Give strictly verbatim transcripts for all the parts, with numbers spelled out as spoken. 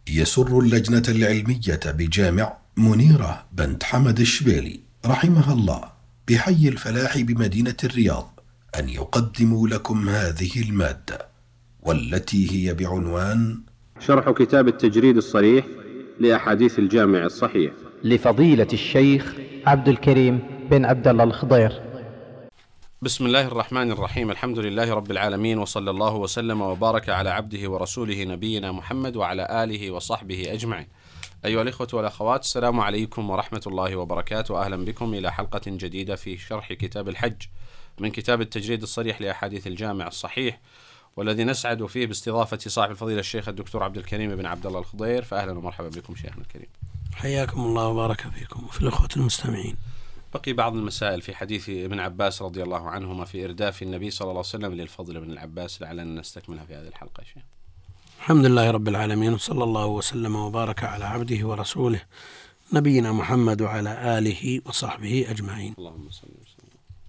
يسر اللجنة العلمية بجامع منيرة بنت حمد الشبيلي رحمها الله بحي الفلاح بمدينة الرياض أن يقدموا لكم هذه المادة، والتي هي بعنوان شرح كتاب التجريد الصريح لأحاديث الجامع الصحيح لفضيلة الشيخ عبد الكريم بن عبد الله الخضير. بسم الله الرحمن الرحيم. الحمد لله رب العالمين، وصلى الله وسلم وبارك على عبده ورسوله نبينا محمد وعلى آله وصحبه أجمعين. أيها الإخوة والأخوات، السلام عليكم ورحمة الله وبركاته. أهلا بكم إلى حلقة جديدة في شرح كتاب الحج من كتاب التجريد الصريح لأحاديث الجامع الصحيح، والذي نسعد فيه باستضافة صاحب الفضيلة الشيخ الدكتور عبد الكريم بن عبد الله الخضير. فأهلا ومرحبا بكم شيخنا الكريم. حياكم الله وبارك فيكم وفي الأخوة المستمعين. بقي بعض المسائل في حديث ابن عباس رضي الله عنهما في إرداف النبي صلى الله عليه وسلم للفضل بن العباس، لعلنا نستكملها في هذه الحلقة شيخ. الحمد لله رب العالمين، وصلى الله وسلم وبارك على عبده ورسوله نبينا محمد وعلى آله وصحبه أجمعين. اللهم صل وسلم.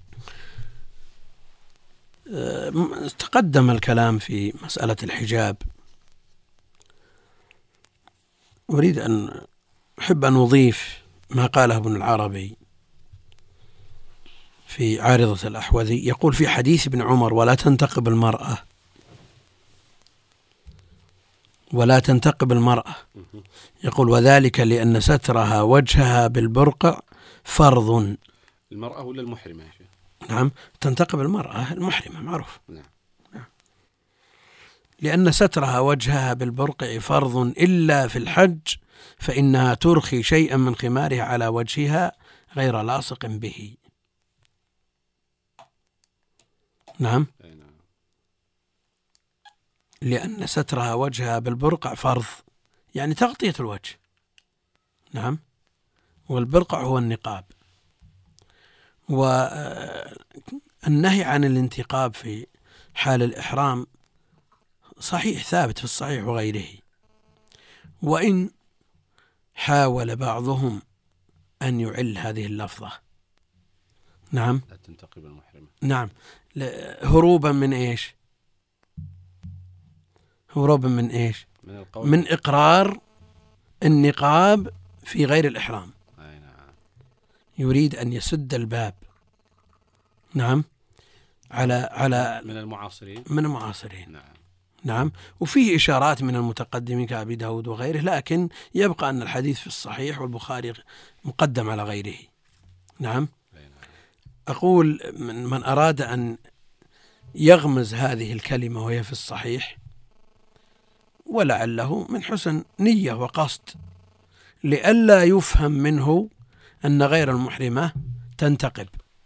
تقدم الكلام في مسألة الحجاب. أريد أن أحب أن أضيف ما قاله ابن العربي في عارضة الأحوذي، يقول في حديث ابن عمر: ولا تنتقب المرأة ولا تنتقب المرأة يقول: وذلك لأن سترها وجهها بالبرقع فرض. المرأة ولا المحرمة يا شيخ؟ نعم، تنتقب المرأة المحرمة معروف. نعم. نعم. لأن سترها وجهها بالبرقع فرض إلا في الحج، فإنها ترخي شيئا من خمارها على وجهها غير لاصق به. نعم. لأن سترها وجهها بالبرقع فرض، يعني تغطية الوجه. نعم. والبرقع هو النقاب. والنهي عن الانتقاب في حال الإحرام صحيح ثابت في الصحيح وغيره، وإن حاول بعضهم أن يعل هذه اللفظة. نعم. لا تنتقب المحرمة. نعم، هروبا من إيش؟ هروبا من إيش؟ من القول، من إقرار النقاب في غير الإحرام. أي نعم. يريد أن يسد الباب. نعم. على على من المعاصرين. من المعاصرين. نعم. نعم. وفيه إشارات من المتقدمين كأبي داود وغيره، لكن يبقى أن الحديث في الصحيح والبخاري مقدم على غيره. نعم. أقول من, من أراد أن يغمز هذه الكلمة وهي في الصحيح، ولعله من حسن نية وقصد لئلا يفهم منه أن غير المحرمة تنتقب.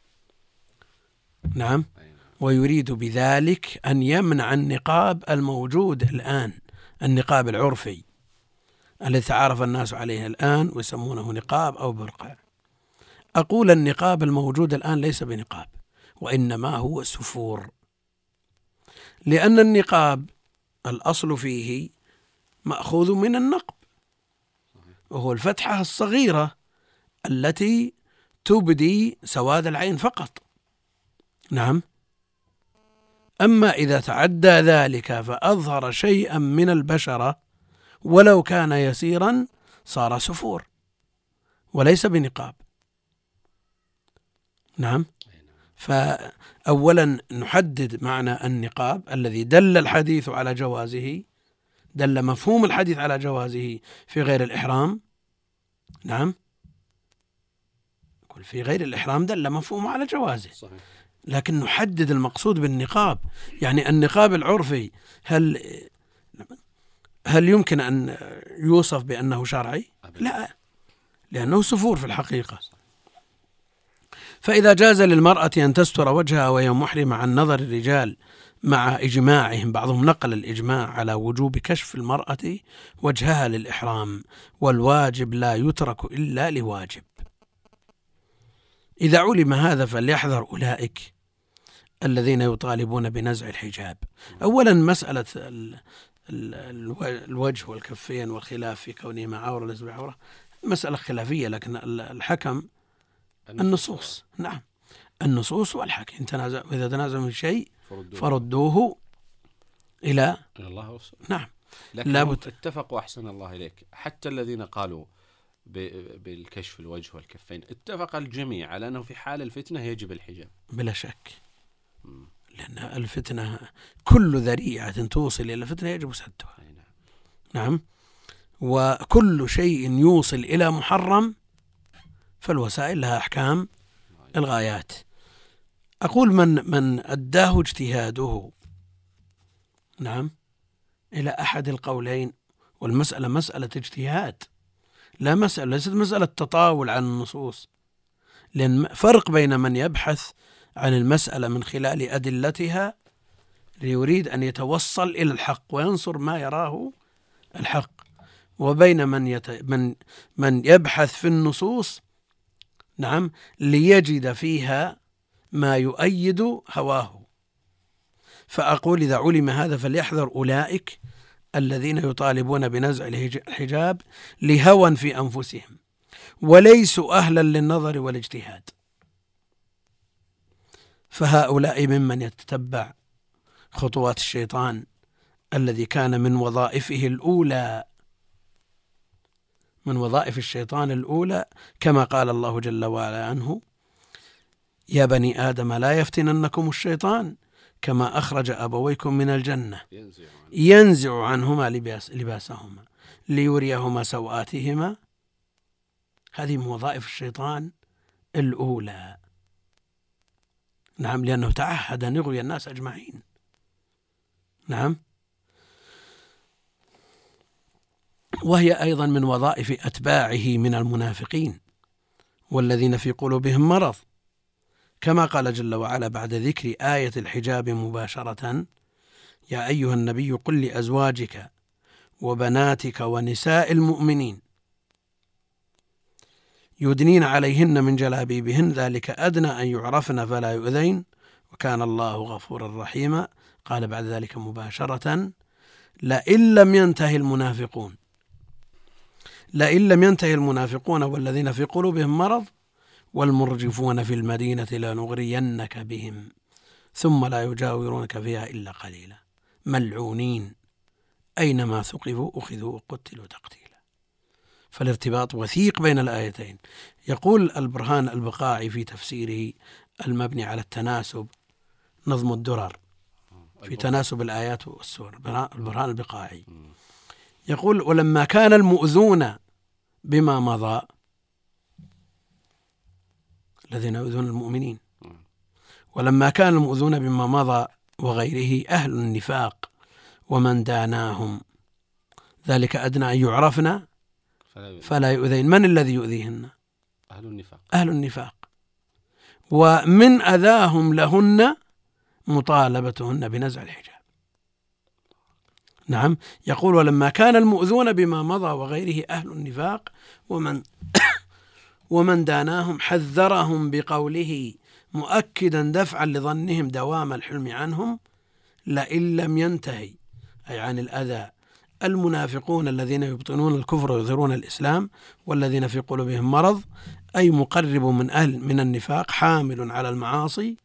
نعم. ويريد بذلك أن يمنع النقاب الموجود الآن، النقاب العرفي الذي تعارف الناس عليه الآن ويسمونه نقاب أو برقع. أقول النقاب الموجود الآن ليس بنقاب، وإنما هو سفور، لأن النقاب الأصل فيه مأخوذ من النقب، وهو الفتحة الصغيرة التي تبدي سواد العين فقط. نعم. أما إذا تعدى ذلك فأظهر شيئا من البشرة ولو كان يسيرا صار سفور وليس بنقاب. نعم. فأولا نحدد معنى النقاب الذي دل الحديث على جوازه، دل مفهوم الحديث على جوازه في غير الإحرام. نعم. كل في غير الإحرام دل مفهومه على جوازه. صحيح. لكن نحدد المقصود بالنقاب، يعني النقاب العرفي هل هل يمكن أن يوصف بأنه شرعي؟ لا، لأنه سفور في الحقيقة. فإذا جاز للمرأة أن تستر وجهها وهي محرمة عن نظر الرجال مع إجماعهم، بعضهم نقل الإجماع على وجوب كشف المرأة وجهها للإحرام، والواجب لا يترك إلا لواجب. إذا علم هذا فليحذر أولئك الذين يطالبون بنزع الحجاب. أولا مسألة الوجه والكفين والخلاف في كونهما عورة ليس بعورة مسألة خلافية، لكن الحكم النصوص. نعم، النصوص والحكم تنازع، وإذا تنازعوا في شيء فردوه إلى الله والرسول. نعم. لكن لابد اتفقوا أحسن الله إليك، حتى الذين قالوا بالكشف الوجه والكفين اتفق الجميع على أنه في حال الفتنة يجب الحجاب بلا شك. لأن الفتنة كل ذريعة توصل إلى الفتنة يجب سدها. نعم. وكل شيء يوصل إلى محرم فالوسائل لها أحكام الغايات. أقول من من أداه اجتهاده نعم إلى أحد القولين، والمسألة مسألة اجتهاد، لا مسألة ليست مسألة تطاول عن النصوص، لأن فرق بين من يبحث عن المسألة من خلال أدلتها ليريد أن يتوصل إلى الحق وينصر ما يراه الحق، وبين من يت... من من يبحث في النصوص نعم ليجد فيها ما يؤيد هواه. فأقول إذا علم هذا فليحذر أولئك الذين يطالبون بنزع الحجاب لهوى في أنفسهم وليسوا أهلا للنظر والاجتهاد، فهؤلاء ممن يتتبع خطوات الشيطان الذي كان من وظائفه الأولى من وظائف الشيطان الأولى كما قال الله جل وعلا عنه: يا بني آدم لا يفتننكم الشيطان كما أخرج أبويكم من الجنة ينزع عنهما لباس لباسهما ليريهما سوآتهما. هذه من وظائف الشيطان الأولى. نعم، لأنه تعهد أن يغوي الناس أجمعين. نعم. وهي أيضا من وظائف أتباعه من المنافقين والذين في قلوبهم مرض، كما قال جل وعلا بعد ذكر آية الحجاب مباشرة: يا أيها النبي قل لأزواجك وبناتك ونساء المؤمنين يدنين عليهن من جلابيبهن ذلك أدنى أن يعرفن فلا يؤذين وكان الله غفورا رحيما. قال بعد ذلك مباشرة: لئن لم ينتهي المنافقون لئن لم ينتهي المنافقون والذين في قلوبهم مرض والمرجفون في المدينة لنغرينك بهم ثم لا يجاورونك فيها إلا قليلا ملعونين أينما ثقفوا أخذوا وقتلوا تقتيلا. فالارتباط وثيق بين الآيتين. يقول البرهان البقاعي في تفسيره المبني على التناسب نظم الدرر في تناسب الآيات والسور، البرهان البقاعي يقول: ولما كان المؤذون بما مضى الذين يؤذون المؤمنين ولما كان المؤذون بما مضى وغيره أهل النفاق ومن داناهم ذلك أدنى أن يعرفنا فلا يؤذين. من الذي يؤذيهن؟ أهل النفاق أهل النفاق. ومن أذاهم لهن مطالبتهن بنزع الحجاب. نعم. يقول: ولما كان المؤذون بما مضى وغيره أهل النفاق ومن ومن داناهم حذرهم بقوله مؤكدا دفعا لظنهم دوام الحلم عنهم: لئن لم ينتهي أي عن الأذى المنافقون الذين يبطنون الكفر ويظهرون الإسلام والذين في قلوبهم مرض، أي مقرب من أهل من النفاق حامل على المعاصي،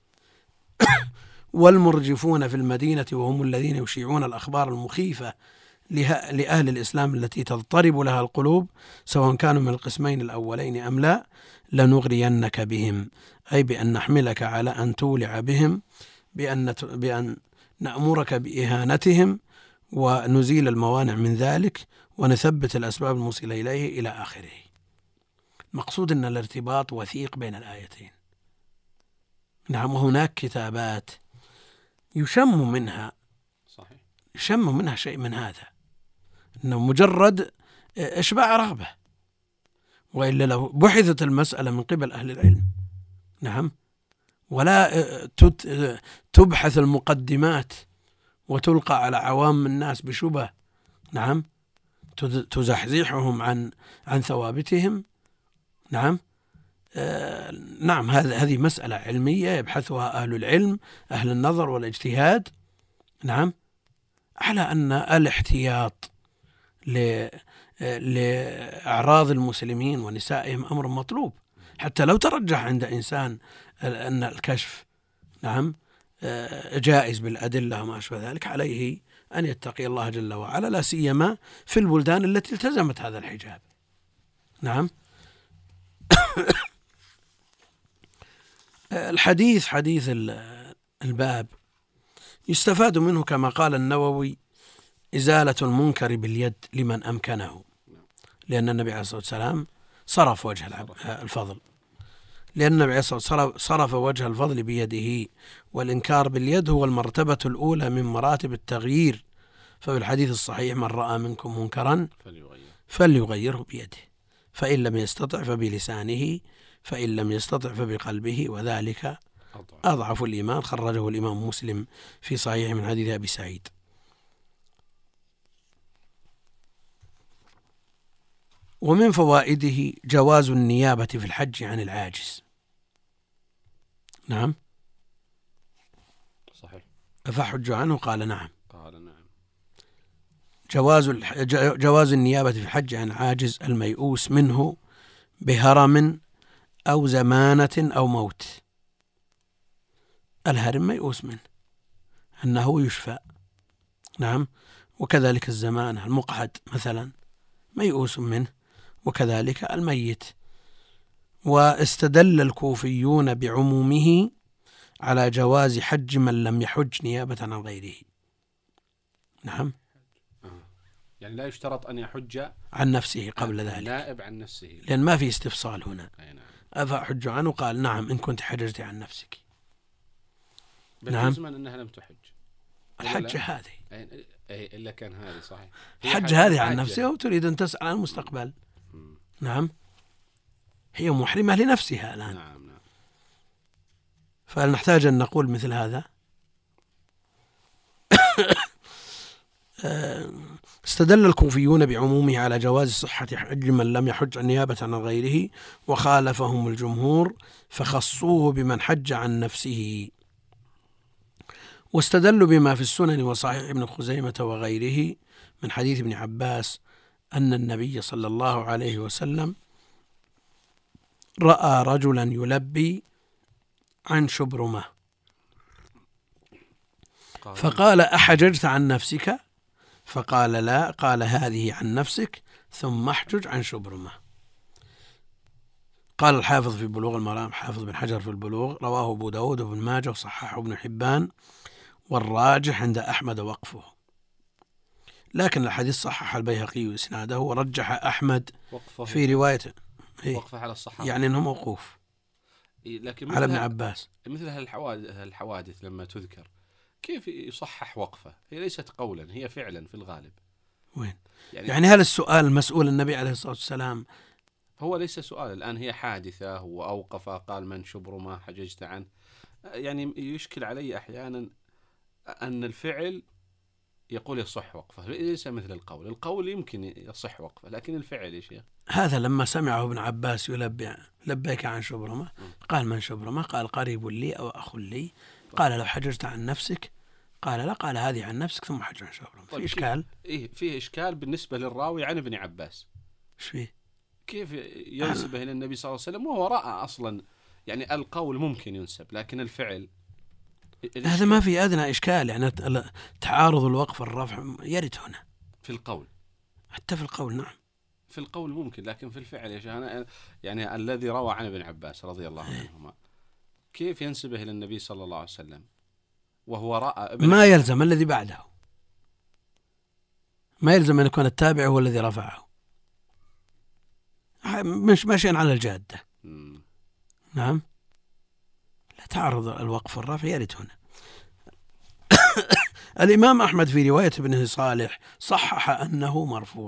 والمرجفون في المدينة وهم الذين يشيعون الأخبار المخيفة لأهل الإسلام التي تضطرب لها القلوب سواء كانوا من القسمين الأولين أم لا، لنغرينك بهم أي بأن نحملك على أن تولع بهم، بأن بأن نأمرك بإهانتهم ونزيل الموانع من ذلك ونثبت الأسباب الموصلة إليه إلى آخره. مقصود أن الارتباط وثيق بين الآيتين. نعم. وهناك كتابات يشم منها صحيح يشم منها شيء من هذا، أنه مجرد إشباع رغبة، وإلا لو بحثت المسألة من قبل أهل العلم نعم ولا تبحث المقدمات وتلقى على عوام الناس بشبه نعم تزحزحهم عن عن ثوابتهم نعم آه نعم هذه هذه مسألة علمية يبحثها أهل العلم أهل النظر والاجتهاد نعم على أن الاحتياط لأعراض المسلمين ونسائهم أمر مطلوب، حتى لو ترجح عند إنسان أن الكشف نعم جائز بالأدلة وما أشبه ذلك عليه أن يتقي الله جل وعلا، لا سيما في البلدان التي التزمت هذا الحجاب. نعم. الحديث حديث الباب يستفاد منه كما قال النووي إزالة المنكر باليد لمن أمكنه، لأن النبي عليه الصلاة والسلام صرف وجه الفضل، لأن النبي عليه الصلاة والسلام صرف وجه الفضل بيده، والإنكار باليد هو المرتبة الأولى من مراتب التغيير. ففي الحديث الصحيح: من رأى منكم منكرا فليغيره بيده، فإن لم يستطع فبلسانه، فإن لم يستطع فبقلبه، وذلك أضعف الإيمان. خرجه الإمام مسلم في صحيح من حديث أبي سعيد. ومن فوائده جواز النيابة في الحج عن العاجز. نعم. صحيح. أفحج عنه؟ قال نعم. قال نعم. جواز جواز النيابة في الحج عن عاجز الميؤوس منه بهرم أو زمانة أو موت. الهرم ميؤوس منه أنه يشفى. نعم. وكذلك الزمانة المقعد مثلا ميؤوس منه، وكذلك الميت. واستدل الكوفيون بعمومه على جواز حج من لم يحج نيابة عن غيره. نعم. يعني لا يشترط أن يحج عن نفسه قبل ذلك، النائب عن نفسه، لأن ما في استفصال هنا. نعم. أفحج عنه؟ قال نعم إن كنت حججت عن نفسك. نعم. بل أنها لم تحج. الحج هذه إلا كان هذه صحيح. الحج هذه عن نفسها وتريد أن تسأل عن المستقبل. م. نعم. هي محرمة لنفسها الآن. نعم نعم. فهل نحتاج أن نقول مثل هذا؟ استدل الكوفيون بعمومه على جواز صحة حج من لم يحج نيابة عن غيره، وخالفهم الجمهور فخصوه بمن حج عن نفسه. واستدلوا بما في السنن وصحيح ابن خزيمة وغيره من حديث ابن عباس أن النبي صلى الله عليه وسلم رأى رجلا يلبي عن شبرمة فقال: أحججت عن نفسك؟ فقال: لا. قال: هذه عن نفسك ثم احجج عن شبرمة. قال الحافظ في بلوغ المرام، حافظ بن حجر في البلوغ: رواه أبو داود وابن ماجه وصححه ابن حبان، والراجح عند أحمد وقفه. لكن الحديث صحح البيهقي إسناده ورجح أحمد في روايته وقفه على الصحابة، يعني أنه موقوف لكن على ابن عباس. مثل هالحوادث لما تذكر كيف يصحح وقفه؟ هي ليست قولا، هي فعلا في الغالب. وين؟ يعني, يعني هل السؤال مسؤول النبي عليه الصلاة والسلام؟ هو ليس سؤال الآن، هي حادثة، هو أوقف قال: من شبر ما حججت عنه. يعني يشكل علي أحيانا أن الفعل يقول يصح وقفه، ليس مثل القول. القول يمكن يصح وقفه، لكن الفعل يا شيخ. هذا لما سمعه ابن عباس يلبي لبيك عن شبرمة، قال: من شبرمة؟ قال: قريب لي أو أخ لي. قال: لو حججت عن نفسك؟ قال: لا. قال: هذه عن نفسك ثم حج عن شبرمة. طيب في إشكال؟ إيه فيه إشكال بالنسبة للراوي عن ابن عباس. إيش فيه؟ كيف ينسبه إلى النبي صلى الله عليه وسلم وهو رأى أصلا؟ يعني القول ممكن ينسب، لكن الفعل هذا ما في أدنى إشكال. يعني تعارض الوقف والرفع يرد هنا في القول، حتى في القول. نعم في القول ممكن، لكن في الفعل يا شيخ يعني الذي روى عن ابن عباس رضي الله عنهما كيف ينسبه إلى النبي صلى الله عليه وسلم وهو رأى ابن ما يلزم الذي بعده، ما يلزم أن يكون التابع هو الذي رفعه، مش ماشيا على الجادة. م. نعم. لا تعرض الوقف والرفع يرد هنا. الإمام أحمد في رواية ابنه صالح صحح أنه مرفوع.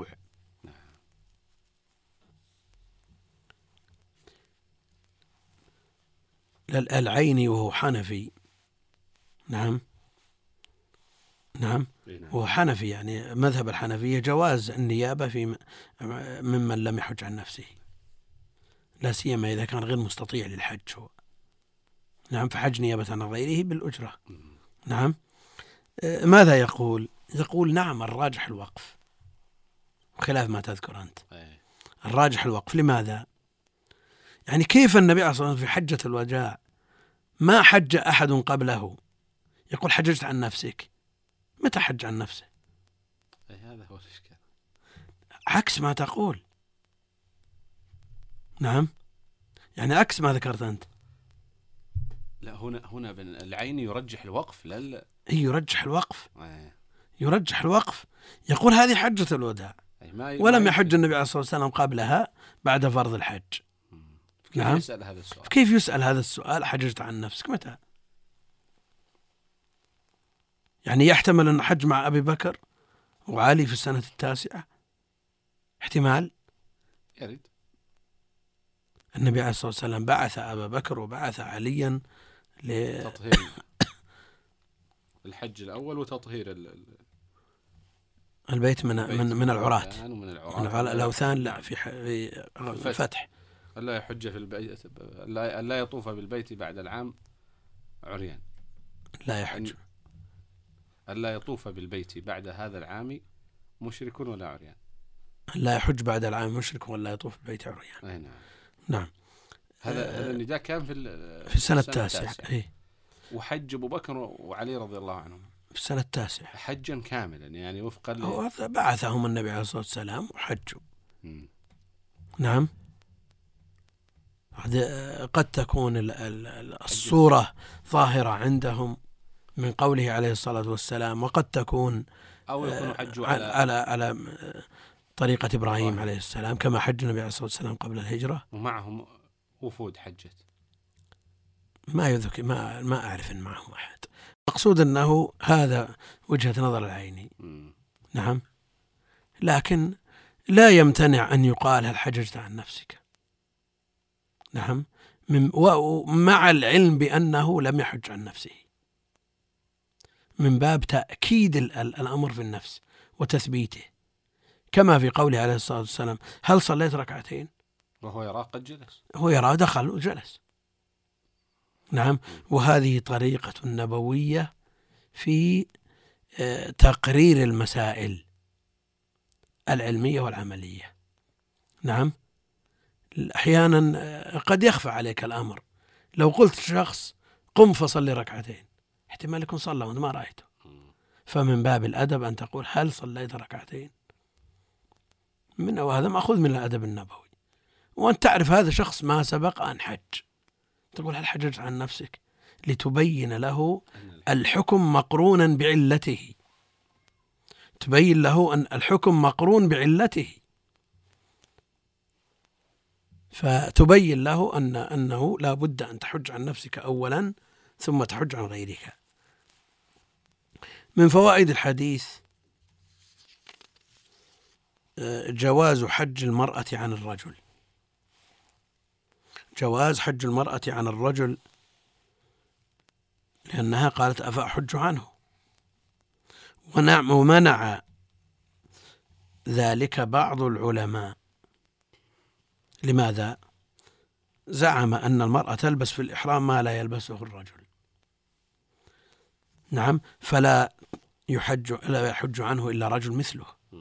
العيني وهو حنفي. نعم نعم وهو حنفي، يعني مذهب الحنفية جواز النيابة في ممن لم يحج عن نفسه، لا سيما إذا كان غير مستطيع للحج هو. نعم. فحج نيابة عن غيره بالأجرة. نعم. ماذا يقول؟ يقول: نعم الراجح الوقف، خلاف ما تذكر أنت. الراجح الوقف. لماذا؟ يعني كيف النبي عليه الصلاة والسلام في حجة الوداع ما حج أحد قبله يقول: حججت عن نفسك؟ متى حج عن نفسه؟ أي هذا هو الإشكال، عكس ما تقول. نعم، يعني عكس ما ذكرت أنت. لا هنا هنا العيني يرجح الوقف، لا هي يرجح الوقف. أي. يرجح الوقف، يقول هذه حجة الوداع، ولم يحج النبي عليه الصلاة والسلام قبلها بعد فرض الحج. كيف نعم. يسأل هذا السؤال؟ كيف يسأل هذا السؤال؟ حججت عن نفسك متى؟ يعني يحتمل أن حج مع أبي بكر وعلي في السنة التاسعة، احتمال. يريد النبي عليه الصلاة والسلام بعث أبا بكر وبعث عليا لتطهير الحج الأول وتطهير ال... البيت من من من العراة، ومن العراة الأوثان. لا في, في الفتح ألا يحج في البيت، ألا يطوف بالبيت بعد العام عريان. لا يحج، ألا يطوف بالبيت بعد هذا العام مشرك ولا عريان. لا يحج بعد العام مشرك ولا يطوف بالبيت عريان. أي نعم. نعم. هذا هذا النداء كان في في السنة التاسعة. إيه. وحج أبو بكر وعلي رضي الله عنهم في السنة التاسعة حجا كاملا، يعني وفقا ل... بعثهم النبي عليه الصلاة والسلام وحجوا. نعم. قد تكون الصورة ظاهرة عندهم من قوله عليه الصلاة والسلام، وقد تكون أو يكون حجوا على على, على طريقة إبراهيم عليه السلام كما حج النبي عليه الصلاة والسلام قبل الهجرة، ومعهم وفود حجت. ما يذكر، ما ما أعرف إن معهم أحد. مقصود أنه هذا وجهة نظر العيني. نعم. لكن لا يمتنع أن يقال هل حججت عن نفسك. نعم. ومع العلم بأنه لم يحج عن نفسه، من باب تأكيد الأمر في النفس وتثبيته، كما في قوله عليه الصلاة والسلام هل صليت ركعتين وهو يراه قد جلس، هو يراه دخل وجلس. نعم. وهذه طريقة نبوية في تقرير المسائل العلمية والعملية. نعم. أحيانا قد يخفى عليك الأمر، لو قلت شخص قم فصلي ركعتين، احتمال يكون صلى وانت ما رأيته، فمن باب الأدب أن تقول هل صليت ركعتين، من وهذا مأخوذ من الأدب النبوي. وأنت تعرف هذا شخص ما سبق أن حج، تقول هل حججت عن نفسك، لتبين له الحكم مقرونا بعلته، تبين له أن الحكم مقرون بعلته، فتبين له أن أنه لا بد أن تحج عن نفسك أولا ثم تحج عن غيرك. من فوائد الحديث جواز حج المرأة عن الرجل، جواز حج المرأة عن الرجل، لأنها قالت أفأحج عنه، ومنع ذلك بعض العلماء. لماذا؟ زعم أن المرأة تلبس في الإحرام ما لا يلبسه الرجل. نعم. فلا يحج لا يحج عنه إلا رجل مثله.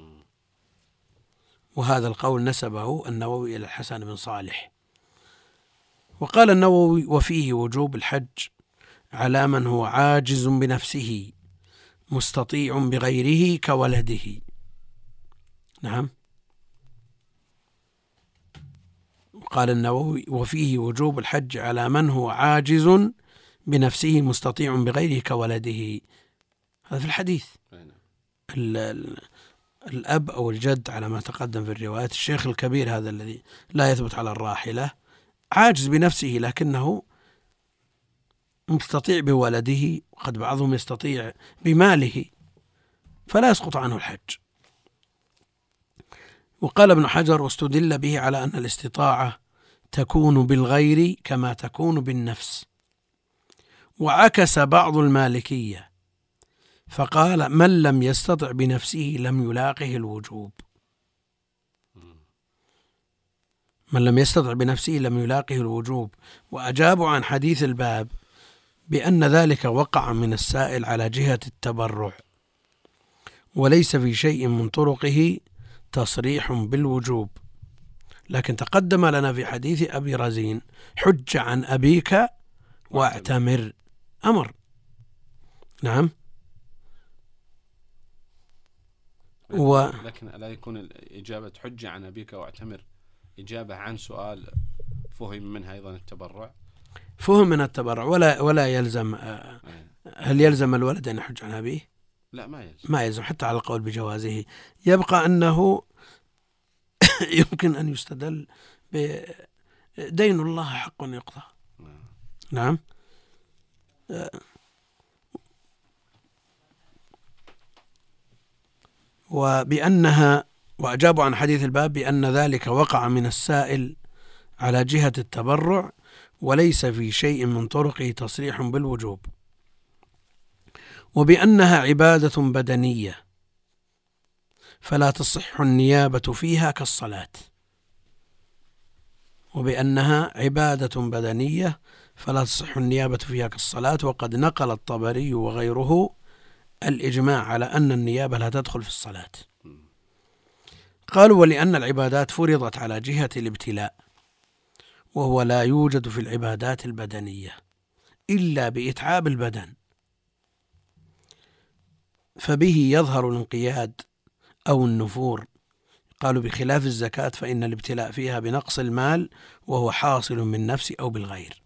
وهذا القول نسبه النووي إلى الحسن بن صالح. وقال النووي وفيه وجوب الحج على من هو عاجز بنفسه مستطيع بغيره كولده. نعم. قال النووي وفيه وجوب الحج على من هو عاجز بنفسه مستطيع بغيره كولده. هذا في الحديث. الأب أو الجد على ما تقدم في الروايات. الشيخ الكبير هذا الذي لا يثبت على الراحلة عاجز بنفسه لكنه مستطيع بولده، وقد بعضهم يستطيع بماله، فلا يسقط عنه الحج. وقال ابن حجر واستدل به على أن الاستطاعة تكون بالغير كما تكون بالنفس. وعكس بعض المالكية فقال من لم يستطع بنفسه لم يلاقه الوجوب، من لم يستطع بنفسه لم يلاقه الوجوب. وأجابوا عن حديث الباب بأن ذلك وقع من السائل على جهة التبرع، وليس في شيء من طرقه تصريح بالوجوب. لكن تقدم لنا في حديث أبي رزين حج عن أبيك واعتمر، أمر. نعم. و... لكن ألا يكون الإجابة حجة عن أبيك واعتمر إجابة عن سؤال فهم منها أيضا التبرع؟ فهم من التبرع ولا ولا يلزم. هل يلزم الولد أن يحج عن أبيه؟ لا، ما يلزم. ما يلزم حتى على القول بجوازه. يبقى أنه يمكن أن يستدل بدين الله حق يقضى. نعم. وبأنها وأجابوا عن حديث الباب بأن ذلك وقع من السائل على جهة التبرع وليس في شيء من طرقه تصريح بالوجوب، وبأنها عبادة بدنية فلا تصح النيابة فيها كالصلاة. وبأنها عبادة بدنية فلا تصح النيابة فيها كالصلاة. وقد نقل الطبري وغيره الإجماع على أن النيابة لا تدخل في الصلاة. قالوا ولأن العبادات فرضت على جهة الابتلاء، وهو لا يوجد في العبادات البدنية إلا بإتعاب البدن، فبه يظهر الانقياد أو النفور. قالوا بخلاف الزكاة فإن الابتلاء فيها بنقص المال وهو حاصل من نفس أو بالغير.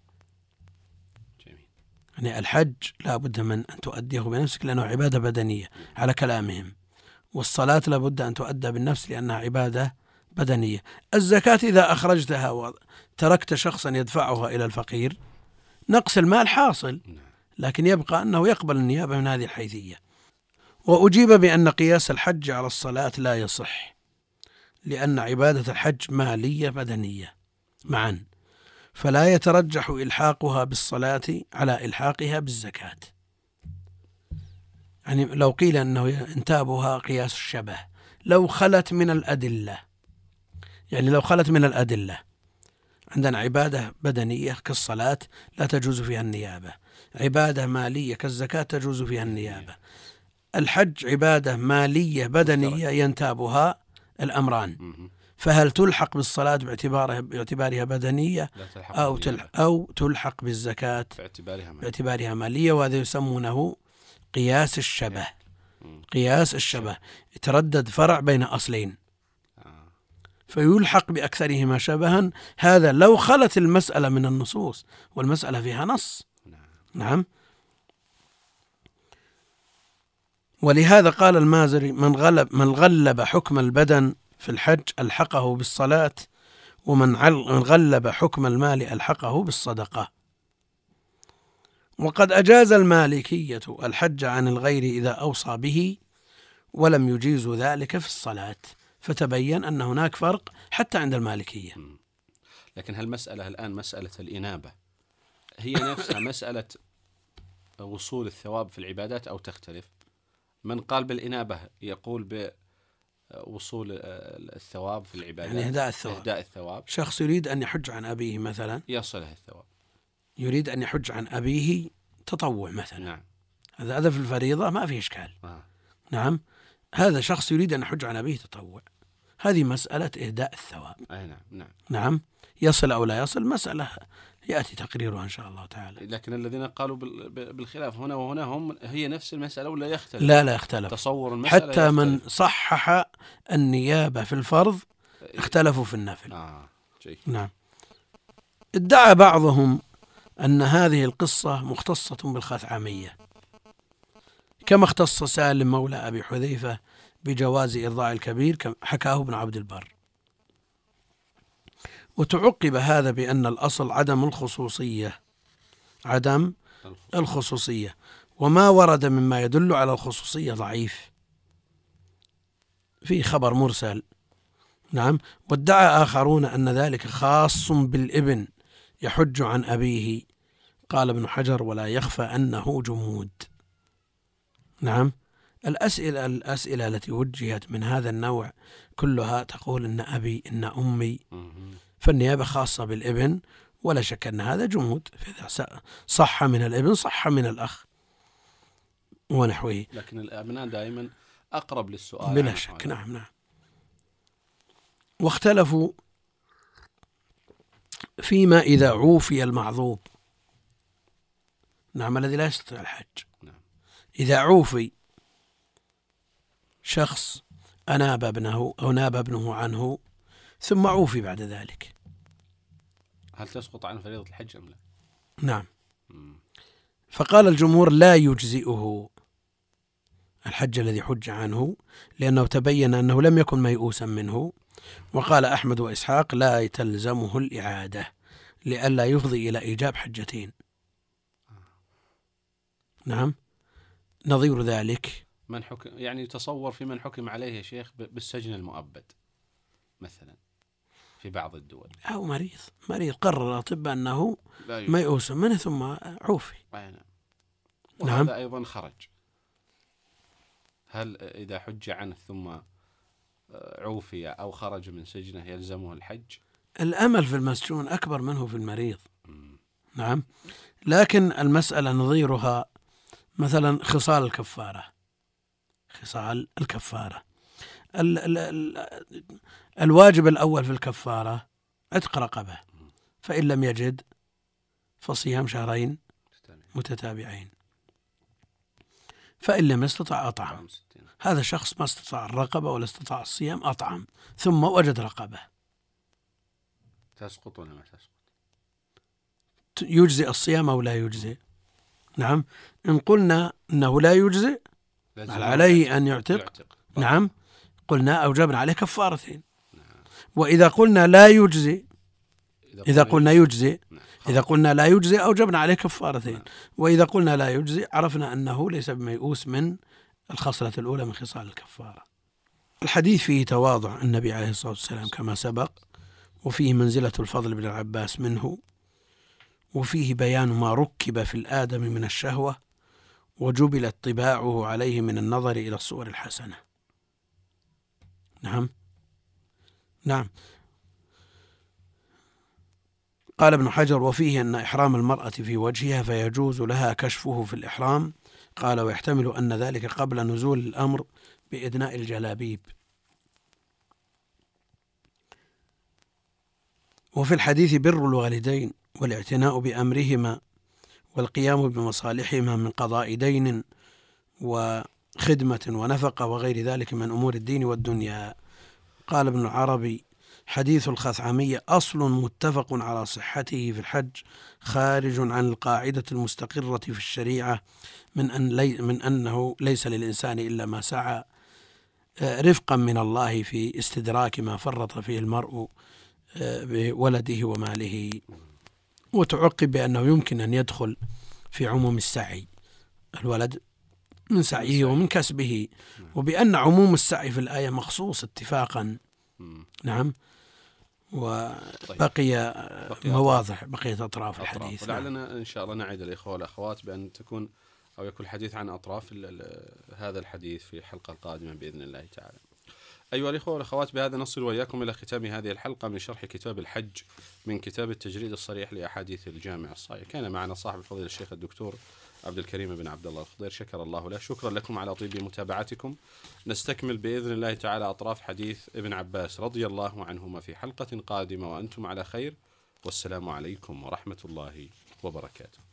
يعني الحج لا بد من أن تؤديه بنفسك لأنه عبادة بدنية على كلامهم، والصلاة لا بد أن تؤدى بالنفس لأنها عبادة بدنية. الزكاة إذا أخرجتها وتركت شخصا يدفعها إلى الفقير نقص المال حاصل، لكن يبقى أنه يقبل النيابة من هذه الحيثية. وأجيب بأن قياس الحج على الصلاة لا يصح، لأن عبادة الحج مالية بدنية معا، فلا يترجح إلحاقها بالصلاة على إلحاقها بالزكاة. يعني لو قيل أنه انتابها قياس الشبه لو خلت من الأدلة، يعني لو خلت من الأدلة عندنا عبادة بدنية كالصلاة لا تجوز فيها النيابة، عبادة مالية كالزكاة تجوز فيها النيابة، الحج عبادة مالية بدنية ينتابها الأمران، فهل تلحق بالصلاة باعتبارها باعتبارها بدنية أو أو تلحق بالزكاة باعتبارها, باعتبارها مالية؟ وهذا يسمونه قياس الشبه. قياس الشبه يتردد فرع بين أصلين فيلحق بأكثرهما شبها. هذا لو خلت المسألة من النصوص والمسألة فيها نص. نعم. ولهذا قال المازري من غلب من غلب حكم البدن في الحج ألحقه بالصلاة، ومن غلب حكم المال ألحقه بالصدقة. وقد أجاز المالكية الحج عن الغير إذا أوصى به، ولم يجيزوا ذلك في الصلاة، فتبين أن هناك فرق حتى عند المالكية. لكن هالمسألة الآن مسألة الإنابة هي نفسها مسألة وصول الثواب في العبادات أو تختلف؟ من قال بالإنابة يقول بوصول الثواب في العبادات، يعني إهداء الثواب. إهداء الثواب. شخص يريد أن يحج عن أبيه مثلا يصله الثواب، يريد أن يحج عن أبيه تطوع مثلا. نعم. هذا هذا في الفريضة ما فيه إشكال. آه. نعم. هذا شخص يريد أن يحج عن أبيه تطوع، هذه مسألة إهداء الثواب. أي نعم. نعم. نعم. يصل أو لا يصل مسألة يأتي تقريرها إن شاء الله تعالى. لكن الذين قالوا بالخلاف هنا وهنا هم هي نفس المسألة ولا يختلف؟ لا لا يختلف. تصور المسألة حتى يختلف. من صحح النيابة في الفرض اختلفوا في النافل. آه. جيد. نعم. ادعى بعضهم أن هذه القصة مختصة بالخثعمية، كما اختص سالم مولى أبي حذيفة بجواز إرضاع الكبير كما حكاه ابن عبد البر. وتعقب هذا بأن الأصل عدم الخصوصية عدم الخصوصية وما ورد مما يدل على الخصوصية ضعيف، في خبر مرسل. نعم. وادعى آخرون أن ذلك خاص بالابن يحج عن أبيه. قال ابن حجر ولا يخفى أنه جمود. نعم. الأسئلة الأسئلة التي وجهت من هذا النوع كلها تقول إن أبي إن أمي، فالنيابة خاصة بالابن، ولا شك أن هذا جمود، فإذا صح من الابن صح من الأخ ونحوه. لكن الأبناء دائما أقرب للسؤال بلا شك. نعم. نعم. واختلفوا فيما إذا عوفي المعذوب. نعم. الذي لا يستطيع الحج. نعم. إذا عوفي شخص أناب ابنه أو ناب ابنه عنه ثم عوفي بعد ذلك. هل تسقط عن فريضة الحج أم لا؟ نعم. فقال الجمهور لا يجزئه الحج الذي حج عنه لأنه تبين أنه لم يكن ميؤوسا منه. وقال أحمد وإسحاق لا تلزمه الإعادة لئلا يفضي إلى إيجاب حجتين. نعم. نظير ذلك من حكم يعني يتصور في من حكم عليه يا شيخ بالسجن المؤبد مثلا في بعض الدول، أو مريض مريض قرر الأطباء أنه لا ميؤوس منه ثم عوفي. نعم. نعم. وهذا أيضا خرج. هل إذا حج عنه ثم عوفي أو خرج من سجنه يلزمه الحج؟ الأمل في المسجون أكبر منه في المريض. نعم. لكن المسألة نظيرها مثلا خصال الكفارة. خصال الكفارة ال ال ال الواجب الأول في الكفارة عتق رقبة، فإن لم يجد فصيام شهرين متتابعين، فإن لم يستطع أطعم. هذا شخص ما استطاع الرقبة ولا استطاع الصيام أطعم ثم وجد رقبة، تسقط ولا ما تسقط؟ يجزئ الصيام أو لا يجزئ؟ نعم. إن قلنا أنه لا يجزئ عليه أن يعتق, يعتق. نعم. قلنا أوجبنا عليه كفارتين. نعم. وإذا قلنا لا يجزئ إذا قلنا يجزئ نعم. إذا قلنا لا يجزئ أوجبنا عليه كفارتين. نعم. وإذا قلنا لا يجزئ عرفنا أنه ليس بميؤوس من الخصلة الأولى من خصال الكفارة. الحديث فيه تواضع النبي عليه الصلاة والسلام كما سبق، وفيه منزلة الفضل بن العباس منه، وفيه بيان ما ركب في الآدم من الشهوة وجبلت طباعه عليه من النظر إلى الصور الحسنة. نعم. نعم. قال ابن حجر وفيه أن إحرام المرأة في وجهها فيجوز لها كشفه في الإحرام. قال ويحتمل أن ذلك قبل نزول الأمر بإدناء الجلابيب. وفي الحديث بر الوالدين والاعتناء بأمرهما والقيام بمصالحهما من قضاء دين وخدمة ونفقة وغير ذلك من أمور الدين والدنيا. قال ابن العربي حديث الخثعمية أصل متفق على صحته في الحج خارج عن القاعدة المستقرة في الشريعة من أن لي من أنه ليس للإنسان إلا ما سعى، رفقا من الله في استدراك ما فرط فيه المرء بولده وماله. وتعقب بأنه يمكن أن يدخل في عموم السعي الولد من سعيه ومن كسبه، وبأن عموم السعي في الآية مخصوص اتفاقا. نعم. وبقي مواضع بقية أطراف الحديث. ولعلنا إن شاء الله نعد الإخوة والأخوات بأن تكون أو يكون الحديث عن أطراف هذا الحديث في الحلقة القادمة بإذن الله تعالى. أيها الإخوة والأخوات، بهذا نصل وإياكم إلى ختام هذه الحلقة من شرح كتاب الحج من كتاب التجريد الصريح لأحاديث الجامع الصحيح. كان معنا صاحب الفضيلة الشيخ الدكتور عبد الكريم بن عبد الله الخضير، شكر الله له. شكرا لكم على طيب متابعتكم. نستكمل بإذن الله تعالى أطراف حديث ابن عباس رضي الله عنهما في حلقة قادمة وأنتم على خير، والسلام عليكم ورحمة الله وبركاته.